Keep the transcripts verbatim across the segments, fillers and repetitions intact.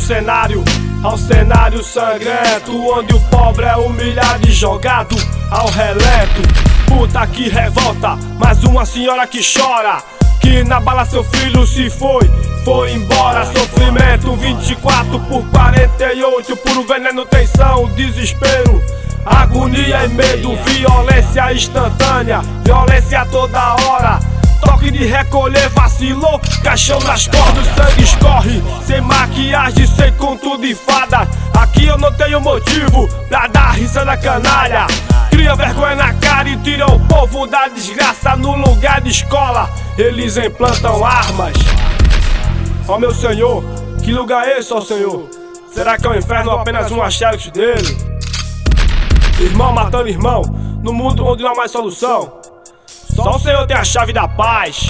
cenário, ao cenário sangrento, onde o pobre é humilhado e jogado ao relento. Puta que revolta, mais uma senhora que chora, que na bala seu filho se foi, foi embora. Sofrimento vinte e quatro por quarenta e oito, puro veneno, tensão, desespero, agonia e medo, violência instantânea, violência toda hora. Toque de recolher, vacilou, caixão nas cordas, sangue escorre, sem maquiagem, sem conto de fada. Aqui eu não tenho motivo pra dar risa na canalha. Cria vergonha na cara e tira o povo da desgraça. No lugar de escola, eles implantam armas. Ó meu senhor, que lugar é esse, ó senhor? Será que é o inferno ou apenas um xerox dele? Irmão matando irmão, no mundo onde não há mais solução, só o Senhor tem a chave da paz.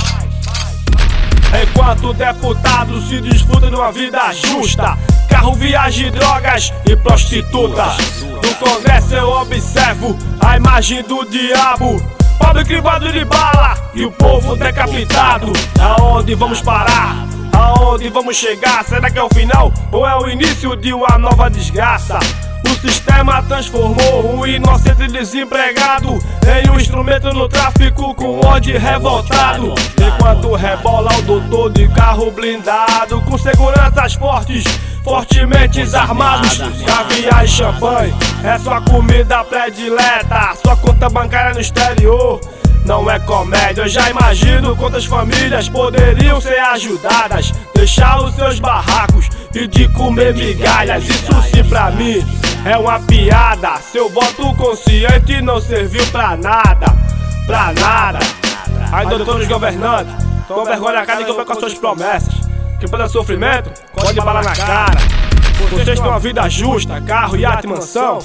Enquanto deputados se disputam de uma vida justa, carro, viagem, drogas e prostitutas. No Congresso eu observo a imagem do diabo, pobre crivado de bala e o povo decapitado. Aonde vamos parar? Aonde vamos chegar? Será que é o final ou é o início de uma nova desgraça? O sistema transformou um inocente desempregado em um instrumento no tráfico com ódio revoltado. Enquanto rebola o doutor de carro blindado, com seguranças fortes, fortemente armados. Caviar e champanhe é sua comida predileta, sua conta bancária no exterior não é comédia. Eu já imagino quantas famílias poderiam ser ajudadas, deixar os seus barracos e de comer migalhas. Isso sim pra mim é uma piada. Seu voto consciente não serviu pra nada, pra nada. Aí doutores governantes, toma vergonha na cara e cumpra com as suas promessas. Quem pode sofrimento, pode bala na cara. Vocês têm uma vida justa, carro, iate, mansão.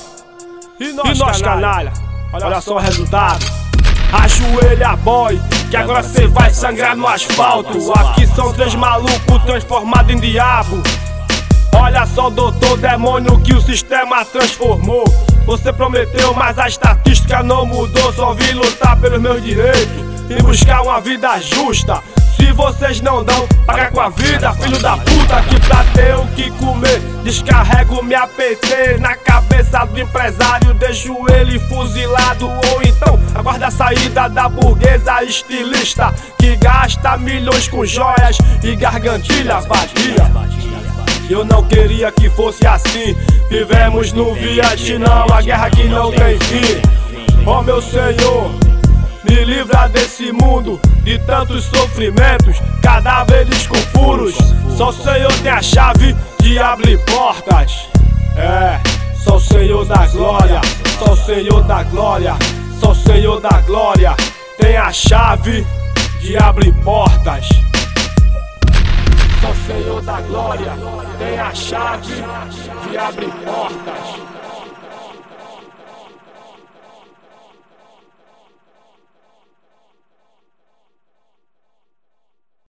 E nós, e nós canalha, olha só o resultado. Ajoelha, boy, que agora cê vai sangrar no asfalto. Aqui são três malucos transformados em diabo. Olha só, doutor demônio, que o sistema transformou. Você prometeu, mas a estatística não mudou. Só vim lutar pelos meus direitos e buscar uma vida justa. Se vocês não dão, paga com a vida, filho da puta, que pra ter o que comer descarrego minha P T na cabeça do empresário, deixo ele fuzilado. Ou então aguarda a saída da burguesa estilista, que gasta milhões com joias e gargantilha vadia. Eu não queria que fosse assim. Vivemos no Vietnã, a guerra que não tem fim. Ó meu Senhor, me livra desse mundo de tantos sofrimentos, cadáveres com furos. Só o Senhor tem a chave de abrir portas. É, só o Senhor da glória, só o Senhor da glória, só o Senhor da glória tem a chave de abrir portas. Só o Senhor da glória tem a chave de abrir portas.